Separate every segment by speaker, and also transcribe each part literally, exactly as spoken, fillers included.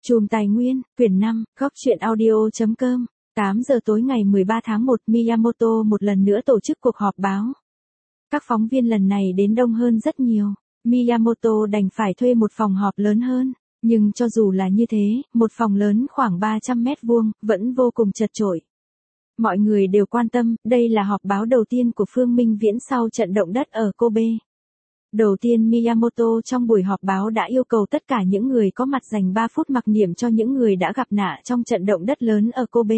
Speaker 1: Chùm Tài nguyên, quyển năm, góc truyện audio.com, tám giờ tối ngày mười ba tháng một, Miyamoto một lần nữa tổ chức cuộc họp báo. Các phóng viên lần này đến đông hơn rất nhiều. Miyamoto đành phải thuê một phòng họp lớn hơn, nhưng cho dù là như thế, một phòng lớn khoảng ba trăm mét vuông, vẫn vô cùng chật chội. Mọi người đều quan tâm, đây là họp báo đầu tiên của Phương Minh Viễn sau trận động đất ở Kobe. Đầu tiên Miyamoto trong buổi họp báo đã yêu cầu tất cả những người có mặt dành ba phút mặc niệm cho những người đã gặp nạn trong trận động đất lớn ở Kobe.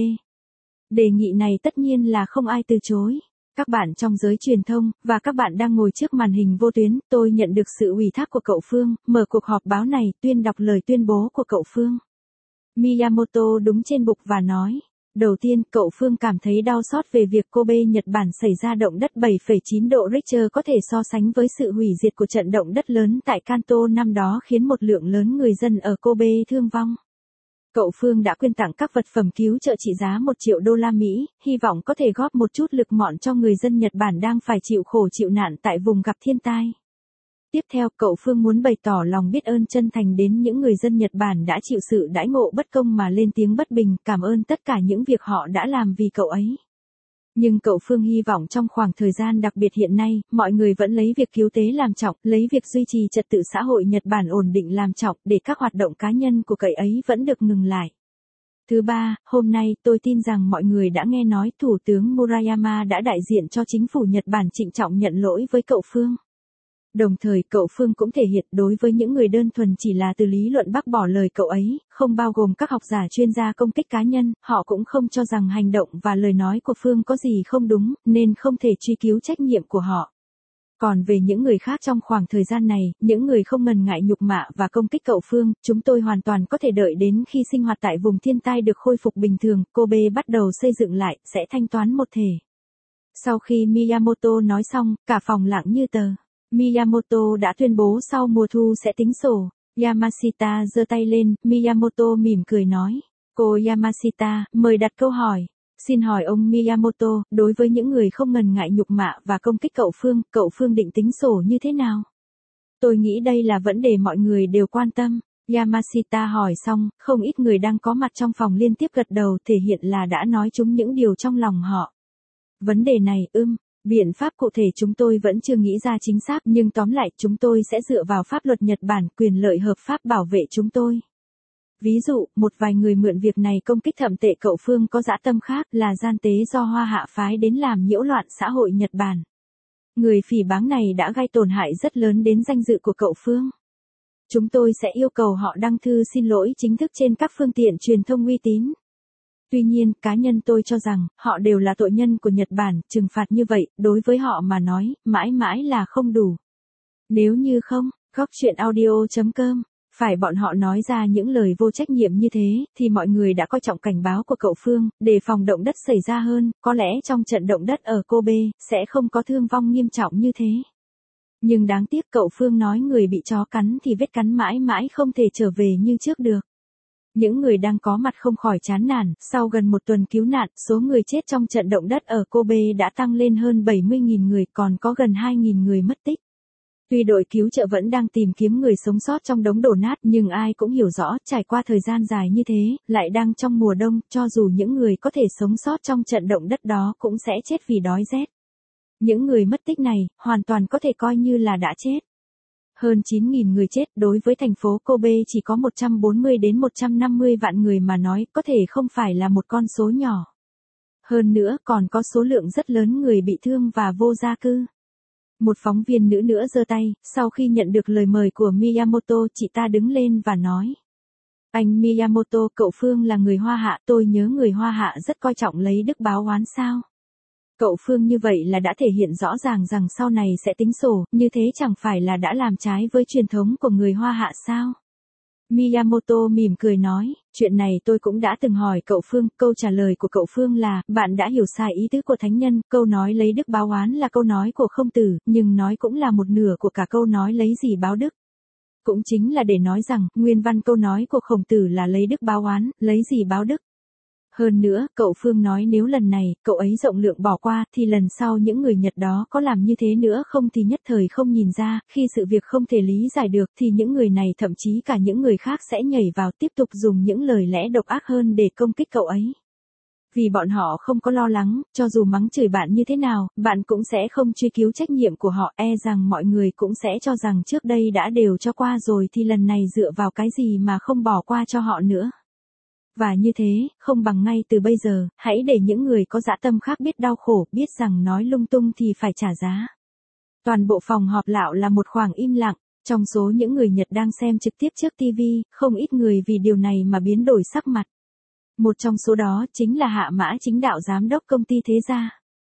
Speaker 1: Đề nghị này tất nhiên là không ai từ chối. Các bạn trong giới truyền thông, và các bạn đang ngồi trước màn hình vô tuyến, tôi nhận được sự ủy thác của cậu Phương, mở cuộc họp báo này, tuyên đọc lời tuyên bố của cậu Phương. Miyamoto đúng trên bục và nói. Đầu tiên, cậu Phương cảm thấy đau xót về việc Kobe, Nhật Bản xảy ra động đất bảy phẩy chín độ Richter có thể so sánh với sự hủy diệt của trận động đất lớn tại Kanto năm đó khiến một lượng lớn người dân ở Kobe thương vong. Cậu Phương đã quyên tặng các vật phẩm cứu trợ trị giá một triệu đô la Mỹ, hy vọng có thể góp một chút lực mọn cho người dân Nhật Bản đang phải chịu khổ chịu nạn tại vùng gặp thiên tai. Tiếp theo, cậu Phương muốn bày tỏ lòng biết ơn chân thành đến những người dân Nhật Bản đã chịu sự đãi ngộ bất công mà lên tiếng bất bình, cảm ơn tất cả những việc họ đã làm vì cậu ấy. Nhưng cậu Phương hy vọng trong khoảng thời gian đặc biệt hiện nay, mọi người vẫn lấy việc cứu tế làm trọng, lấy việc duy trì trật tự xã hội Nhật Bản ổn định làm trọng, để các hoạt động cá nhân của cậu ấy vẫn được ngừng lại. Thứ ba, hôm nay tôi tin rằng mọi người đã nghe nói Thủ tướng Murayama đã đại diện cho chính phủ Nhật Bản trịnh trọng nhận lỗi với cậu Phương. Đồng thời, cậu Phương cũng thể hiện đối với những người đơn thuần chỉ là từ lý luận bác bỏ lời cậu ấy, không bao gồm các học giả chuyên gia công kích cá nhân, họ cũng không cho rằng hành động và lời nói của Phương có gì không đúng, nên không thể truy cứu trách nhiệm của họ. Còn về những người khác trong khoảng thời gian này, những người không ngần ngại nhục mạ và công kích cậu Phương, chúng tôi hoàn toàn có thể đợi đến khi sinh hoạt tại vùng thiên tai được khôi phục bình thường, Kobe bắt đầu xây dựng lại, sẽ thanh toán một thể. Sau khi Miyamoto nói xong, cả phòng lặng như tờ. Miyamoto đã tuyên bố sau mùa thu sẽ tính sổ. Yamashita giơ tay lên, Miyamoto mỉm cười nói. Cô Yamashita, mời đặt câu hỏi. Xin hỏi ông Miyamoto, đối với những người không ngần ngại nhục mạ và công kích cậu Phương, cậu Phương định tính sổ như thế nào? Tôi nghĩ đây là vấn đề mọi người đều quan tâm. Yamashita hỏi xong, không ít người đang có mặt trong phòng liên tiếp gật đầu, thể hiện là đã nói chúng những điều trong lòng họ. Vấn đề này, ưm. Biện pháp cụ thể chúng tôi vẫn chưa nghĩ ra chính xác, nhưng tóm lại chúng tôi sẽ dựa vào pháp luật Nhật Bản, quyền lợi hợp pháp bảo vệ chúng tôi. Ví dụ, một vài người mượn việc này công kích thậm tệ cậu Phương có dã tâm khác, là gian tế do Hoa Hạ phái đến làm nhiễu loạn xã hội Nhật Bản. Người phỉ báng này đã gây tổn hại rất lớn đến danh dự của cậu Phương. Chúng tôi sẽ yêu cầu họ đăng thư xin lỗi chính thức trên các phương tiện truyền thông uy tín. Tuy nhiên, cá nhân tôi cho rằng, họ đều là tội nhân của Nhật Bản, trừng phạt như vậy, đối với họ mà nói, mãi mãi là không đủ. Nếu như không, góc truyện audio.com, phải bọn họ nói ra những lời vô trách nhiệm như thế, thì mọi người đã coi trọng cảnh báo của cậu Phương, để phòng động đất xảy ra hơn, có lẽ trong trận động đất ở Kobe, sẽ không có thương vong nghiêm trọng như thế. Nhưng đáng tiếc cậu Phương nói người bị chó cắn thì vết cắn mãi mãi không thể trở về như trước được. Những người đang có mặt không khỏi chán nản, sau gần một tuần cứu nạn, số người chết trong trận động đất ở Kobe đã tăng lên hơn bảy mươi nghìn người, còn có gần hai nghìn người mất tích. Tuy đội cứu trợ vẫn đang tìm kiếm người sống sót trong đống đổ nát, nhưng ai cũng hiểu rõ, trải qua thời gian dài như thế, lại đang trong mùa đông, cho dù những người có thể sống sót trong trận động đất đó cũng sẽ chết vì đói rét. Những người mất tích này, hoàn toàn có thể coi như là đã chết. Hơn chín nghìn người chết, đối với thành phố Kobe chỉ có một trăm bốn mươi đến một trăm năm mươi vạn người mà nói, có thể không phải là một con số nhỏ. Hơn nữa, còn có số lượng rất lớn người bị thương và vô gia cư. Một phóng viên nữ nữa giơ tay, sau khi nhận được lời mời của Miyamoto, chị ta đứng lên và nói. Anh Miyamoto, cậu Phương là người Hoa Hạ, tôi nhớ người Hoa Hạ rất coi trọng lấy đức báo oán sao. Cậu Phương như vậy là đã thể hiện rõ ràng rằng sau này sẽ tính sổ, như thế chẳng phải là đã làm trái với truyền thống của người Hoa Hạ sao? Miyamoto mỉm cười nói, chuyện này tôi cũng đã từng hỏi cậu Phương, câu trả lời của cậu Phương là, bạn đã hiểu sai ý tứ của thánh nhân, câu nói lấy đức báo oán là câu nói của Khổng Tử, nhưng nói cũng là một nửa của cả câu nói lấy gì báo đức. Cũng chính là để nói rằng, nguyên văn câu nói của Khổng Tử là lấy đức báo oán, lấy gì báo đức. Hơn nữa, cậu Phương nói nếu lần này, cậu ấy rộng lượng bỏ qua, thì lần sau những người Nhật đó có làm như thế nữa không thì nhất thời không nhìn ra, khi sự việc không thể lý giải được thì những người này thậm chí cả những người khác sẽ nhảy vào tiếp tục dùng những lời lẽ độc ác hơn để công kích cậu ấy. Vì bọn họ không có lo lắng, cho dù mắng chửi bạn như thế nào, bạn cũng sẽ không truy cứu trách nhiệm của họ, e rằng mọi người cũng sẽ cho rằng trước đây đã đều cho qua rồi thì lần này dựa vào cái gì mà không bỏ qua cho họ nữa. Và như thế, không bằng ngay từ bây giờ, hãy để những người có dã tâm khác biết đau khổ, biết rằng nói lung tung thì phải trả giá. Toàn bộ phòng họp lão là một khoảng im lặng, trong số những người Nhật đang xem trực tiếp trước ti vi, không ít người vì điều này mà biến đổi sắc mặt. Một trong số đó chính là Hạ Mã Chính Đạo giám đốc công ty Thế Gia.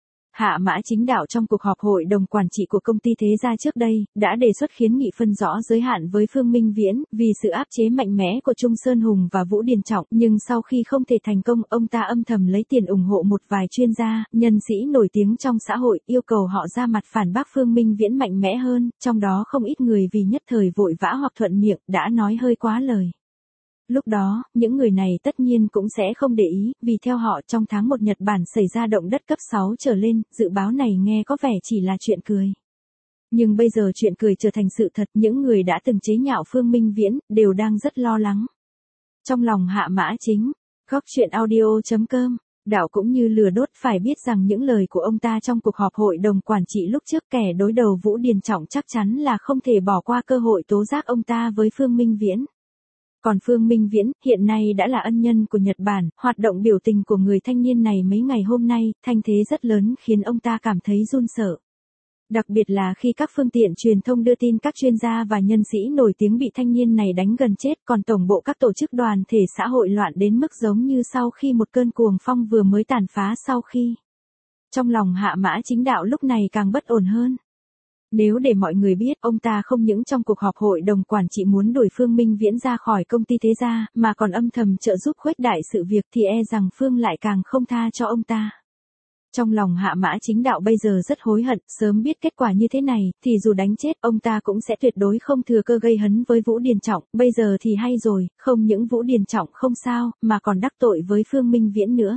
Speaker 1: Hạ Mã Chính Đạo trong cuộc họp hội đồng quản trị của công ty Thế Gia trước đây, đã đề xuất kiến nghị phân rõ giới hạn với Phương Minh Viễn, vì sự áp chế mạnh mẽ của Trung Sơn Hùng và Vũ Điền Trọng, nhưng sau khi không thể thành công, ông ta âm thầm lấy tiền ủng hộ một vài chuyên gia, nhân sĩ nổi tiếng trong xã hội, yêu cầu họ ra mặt phản bác Phương Minh Viễn mạnh mẽ hơn, trong đó không ít người vì nhất thời vội vã hoặc thuận miệng, đã nói hơi quá lời. Lúc đó, những người này tất nhiên cũng sẽ không để ý, vì theo họ trong tháng một Nhật Bản xảy ra động đất cấp sáu trở lên, dự báo này nghe có vẻ chỉ là chuyện cười. Nhưng bây giờ chuyện cười trở thành sự thật, những người đã từng chế nhạo Phương Minh Viễn, đều đang rất lo lắng. Trong lòng Hạ Mã Chính, góc chuyện audio chấm com, đạo cũng như lửa đốt phải biết rằng những lời của ông ta trong cuộc họp hội đồng quản trị lúc trước kẻ đối đầu Vũ Điền Trọng chắc chắn là không thể bỏ qua cơ hội tố giác ông ta với Phương Minh Viễn. Còn Phương Minh Viễn, hiện nay đã là ân nhân của Nhật Bản, hoạt động biểu tình của người thanh niên này mấy ngày hôm nay, thanh thế rất lớn khiến ông ta cảm thấy run sợ. Đặc biệt là khi các phương tiện truyền thông đưa tin các chuyên gia và nhân sĩ nổi tiếng bị thanh niên này đánh gần chết, còn tổng bộ các tổ chức đoàn thể xã hội loạn đến mức giống như sau khi một cơn cuồng phong vừa mới tàn phá sau khi. Trong lòng Hạ Mã Chính Đạo lúc này càng bất ổn hơn. Nếu để mọi người biết ông ta không những trong cuộc họp hội đồng quản trị muốn đuổi Phương Minh Viễn ra khỏi công ty Thế Gia, mà còn âm thầm trợ giúp khuếch đại sự việc thì e rằng Phương lại càng không tha cho ông ta. Trong lòng Hạ Mã Chính Đạo bây giờ rất hối hận, sớm biết kết quả như thế này, thì dù đánh chết ông ta cũng sẽ tuyệt đối không thừa cơ gây hấn với Vũ Điền Trọng, bây giờ thì hay rồi, không những Vũ Điền Trọng không sao, mà còn đắc tội với Phương Minh Viễn nữa.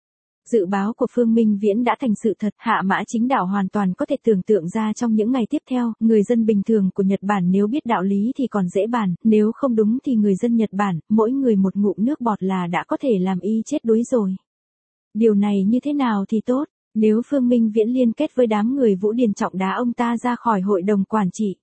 Speaker 1: Dự báo của Phương Minh Viễn đã thành sự thật, Hạ Mã Chính Đạo hoàn toàn có thể tưởng tượng ra trong những ngày tiếp theo, người dân bình thường của Nhật Bản nếu biết đạo lý thì còn dễ bàn, nếu không đúng thì người dân Nhật Bản, mỗi người một ngụm nước bọt là đã có thể làm y chết đuối rồi. Điều này như thế nào thì tốt, nếu Phương Minh Viễn liên kết với đám người Vũ Điền Trọng đá ông ta ra khỏi hội đồng quản trị.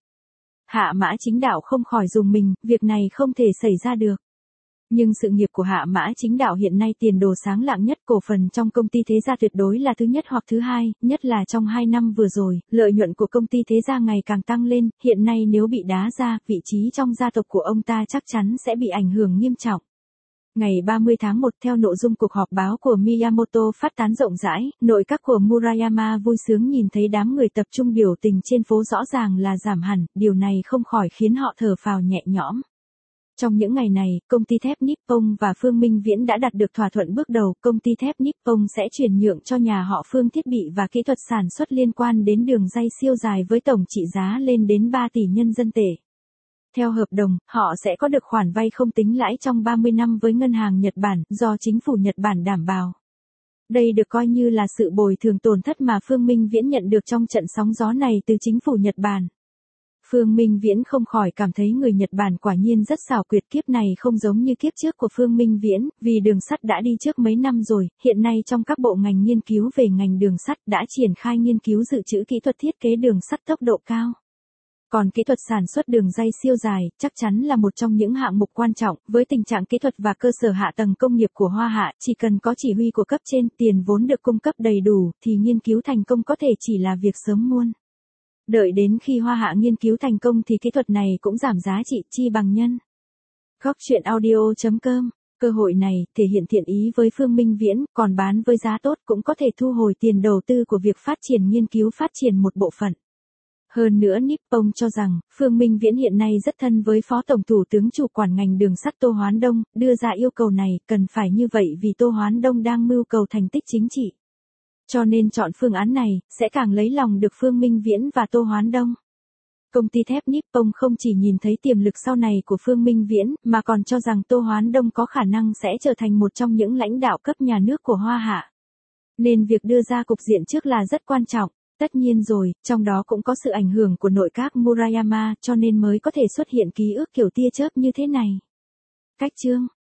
Speaker 1: Hạ Mã Chính Đạo không khỏi rùng mình, việc này không thể xảy ra được. Nhưng sự nghiệp của Hạ Mã Chính Đạo hiện nay tiền đồ sáng lạng nhất, cổ phần trong công ty Thế Gia tuyệt đối là thứ nhất hoặc thứ hai, nhất là trong hai năm vừa rồi, lợi nhuận của công ty Thế Gia ngày càng tăng lên, hiện nay nếu bị đá ra, vị trí trong gia tộc của ông ta chắc chắn sẽ bị ảnh hưởng nghiêm trọng. Ngày ba mươi tháng một, theo nội dung cuộc họp báo của Miyamoto phát tán rộng rãi, nội các của Murayama vui sướng nhìn thấy đám người tập trung biểu tình trên phố rõ ràng là giảm hẳn, điều này không khỏi khiến họ thở phào nhẹ nhõm. Trong những ngày này, công ty thép Nippon và Phương Minh Viễn đã đạt được thỏa thuận bước đầu, công ty thép Nippon sẽ chuyển nhượng cho nhà họ Phương thiết bị và kỹ thuật sản xuất liên quan đến đường ray siêu dài với tổng trị giá lên đến ba tỷ nhân dân tệ. Theo hợp đồng, họ sẽ có được khoản vay không tính lãi trong ba mươi năm với ngân hàng Nhật Bản, do chính phủ Nhật Bản đảm bảo. Đây được coi như là sự bồi thường tổn thất mà Phương Minh Viễn nhận được trong trận sóng gió này từ chính phủ Nhật Bản. Phương Minh Viễn không khỏi cảm thấy người Nhật Bản quả nhiên rất xảo quyệt, kiếp này không giống như kiếp trước của Phương Minh Viễn, vì đường sắt đã đi trước mấy năm rồi, hiện nay trong các bộ ngành nghiên cứu về ngành đường sắt đã triển khai nghiên cứu dự trữ kỹ thuật thiết kế đường sắt tốc độ cao. Còn kỹ thuật sản xuất đường ray siêu dài, chắc chắn là một trong những hạng mục quan trọng, với tình trạng kỹ thuật và cơ sở hạ tầng công nghiệp của Hoa Hạ, chỉ cần có chỉ huy của cấp trên, tiền vốn được cung cấp đầy đủ, thì nghiên cứu thành công có thể chỉ là việc sớm muôn. Đợi đến khi Hoa Hạ nghiên cứu thành công thì kỹ thuật này cũng giảm giá trị chi bằng nhân. Góc chuyện audio chấm com, cơ hội này thể hiện thiện ý với Phương Minh Viễn, còn bán với giá tốt cũng có thể thu hồi tiền đầu tư của việc phát triển nghiên cứu phát triển một bộ phận. Hơn nữa Nippon cho rằng, Phương Minh Viễn hiện nay rất thân với Phó Tổng Thủ tướng chủ quản ngành đường sắt Tô Hoán Đông, đưa ra yêu cầu này, cần phải như vậy vì Tô Hoán Đông đang mưu cầu thành tích chính trị. Cho nên chọn phương án này, sẽ càng lấy lòng được Phương Minh Viễn và Tô Hoán Đông. Công ty thép Nippon không chỉ nhìn thấy tiềm lực sau này của Phương Minh Viễn, mà còn cho rằng Tô Hoán Đông có khả năng sẽ trở thành một trong những lãnh đạo cấp nhà nước của Hoa Hạ. Nên việc đưa ra cục diện trước là rất quan trọng. Tất nhiên rồi, trong đó cũng có sự ảnh hưởng của nội các Murayama, cho nên mới có thể xuất hiện ký ức kiểu tia chớp như thế này. Cách chương